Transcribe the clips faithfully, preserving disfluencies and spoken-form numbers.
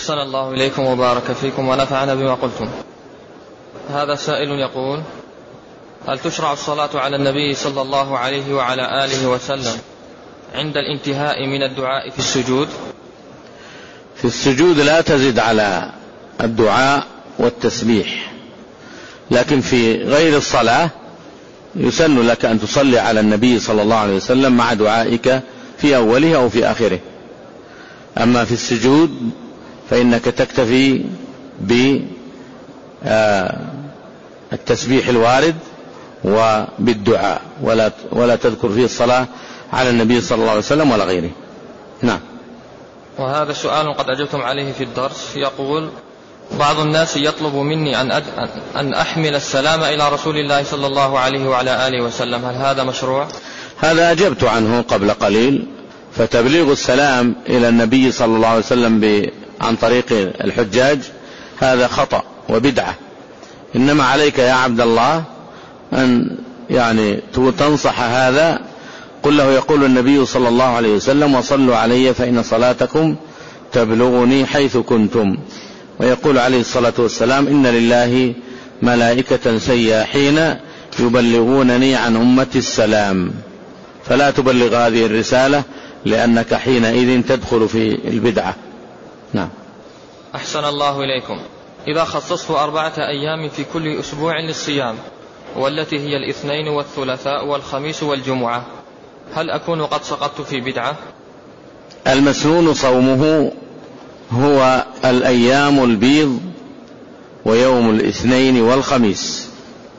أحسن الله إليكم وبارك فيكم ونفعنا بما قلتم. هذا سائل يقول: هل تشرع الصلاة على النبي صلى الله عليه وعلى آله وسلم عند الانتهاء من الدعاء في السجود؟ في السجود لا تزد على الدعاء والتسبيح، لكن في غير الصلاة يسن لك أن تصلي على النبي صلى الله عليه وسلم مع دعائك في أوله أو في آخره. أما في السجود فإنك تكتفي بالتسبيح الوارد وبالدعاء، ولا ولا تذكر فيه الصلاة على النبي صلى الله عليه وسلم ولا غيره. نعم. وهذا سؤال قد أجبتم عليه في الدرس. يقول: بعض الناس يطلب مني أن, أد... أن أحمل السلام إلى رسول الله صلى الله عليه وعلى آله وسلم، هل هذا مشروع؟ هذا أجبت عنه قبل قليل. فتبليغ السلام إلى النبي صلى الله عليه وسلم ب... عن طريق الحجاج هذا خطأ وبدعة. إنما عليك يا عبد الله أن يعني تنصح هذا. قل له: يقول النبي صلى الله عليه وسلم: وصلوا علي فإن صلاتكم تبلغني حيث كنتم. ويقول عليه الصلاة والسلام: إن لله ملائكة سياحين يبلغونني عن أمتي السلام. فلا تبلغ هذه الرسالة، لأنك حينئذ تدخل في البدعة. نعم. أحسن الله إليكم. إذا خصصت أربعة أيام في كل أسبوع للصيام، والتي هي الاثنين والثلاثاء والخميس والجمعة، هل أكون قد سقطت في بدعة؟ المسنون صومه هو الأيام البيض ويوم الاثنين والخميس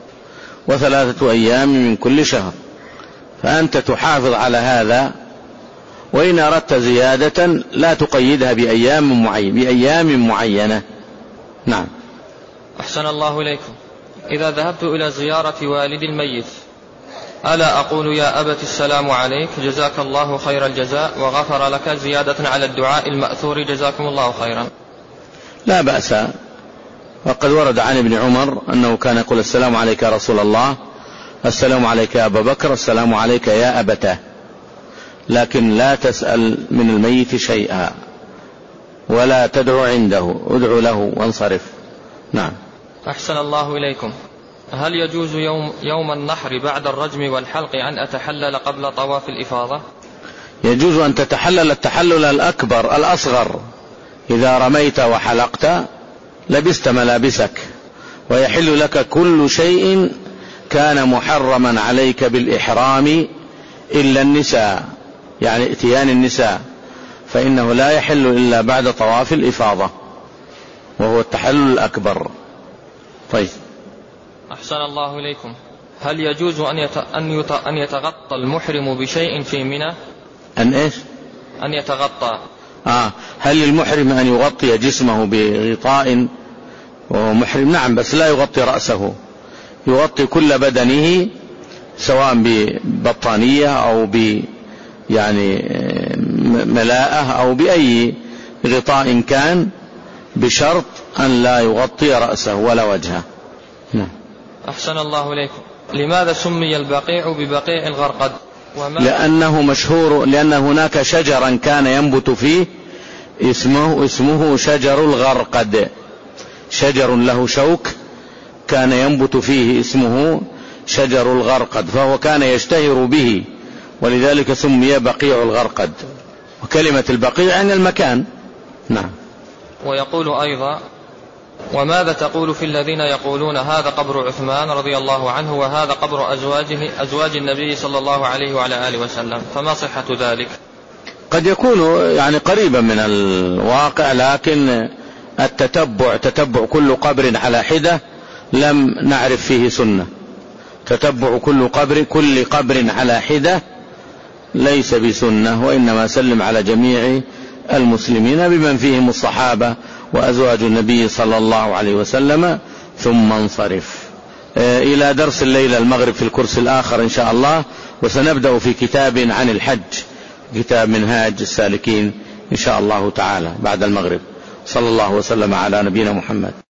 وثلاثة أيام من كل شهر، فأنت تحافظ على هذا. وإن أردت زيادة لا تقيدها بأيام معينة, بأيام معينة. نعم. أحسن الله إليكم. إذا ذهبت إلى زيارة والد الميت ألا أقول: يا أبت السلام عليك جزاك الله خير الجزاء وغفر لك، زيادة على الدعاء المأثور جزاكم الله خيرا؟ لا بأس. وقد ورد عن ابن عمر أنه كان يقول: السلام عليك يا رسول الله، السلام عليك يا أبا بكر، السلام عليك يا أبته. لكن لا تسأل من الميت شيئا ولا تدعو عنده، ادعو له وانصرف. نعم. أحسن الله إليكم. هل يجوز يوم, يوم النحر بعد الرجم والحلق أن أتحلل قبل طواف الإفاضة؟ يجوز أن تتحلل التحلل الأكبر الأصغر. إذا رميت وحلقت لبست ملابسك، ويحل لك كل شيء كان محرما عليك بالإحرام إلا النساء، يعني اتيان النساء، فإنه لا يحل إلا بعد طواف الإفاضة، وهو التحلل الأكبر. طيب. أحسن الله إليكم. هل يجوز أن أن يتغطى المحرم بشيء في منى؟ أن إيش؟ أن يتغطى. آه هل للمحرم أن يغطي جسمه بغطاء وهو محرم؟ نعم، بس لا يغطي رأسه، يغطي كل بدنه سواء ببطانية أو ب يعني ملاءة أو بأي غطاء كان، بشرط أن لا يغطي رأسه ولا وجهه. نعم. أحسن الله إليكم. لماذا سمي البقيع ببقيع الغرقد؟ لأنه مشهور، لأن هناك شجرا كان ينبت فيه اسمه, اسمه شجر الغرقد، شجر له شوك كان ينبت فيه اسمه شجر الغرقد، فهو كان يشتهر به، ولذلك سمي بقيع الغرقد. وكلمة البقيع عن المكان. نعم. ويقول أيضا: وماذا تقول في الذين يقولون هذا قبر عثمان رضي الله عنه وهذا قبر أزواجه أزواج النبي صلى الله عليه وعلى آله وسلم، فما صحة ذلك؟ قد يكون يعني قريبا من الواقع، لكن التتبع تتبع كل قبر على حدة لم نعرف فيه سنة. تتبع كل قبر كل قبر على حدة ليس بسنة، وإنما سلم على جميع المسلمين بمن فيهم الصحابة وأزواج النبي صلى الله عليه وسلم، ثم انصرف. إلى درس الليلة المغرب في الكرس الآخر إن شاء الله، وسنبدأ في كتاب عن الحج، كتاب منهاج السالكين إن شاء الله تعالى بعد المغرب. صلى الله وسلم على نبينا محمد.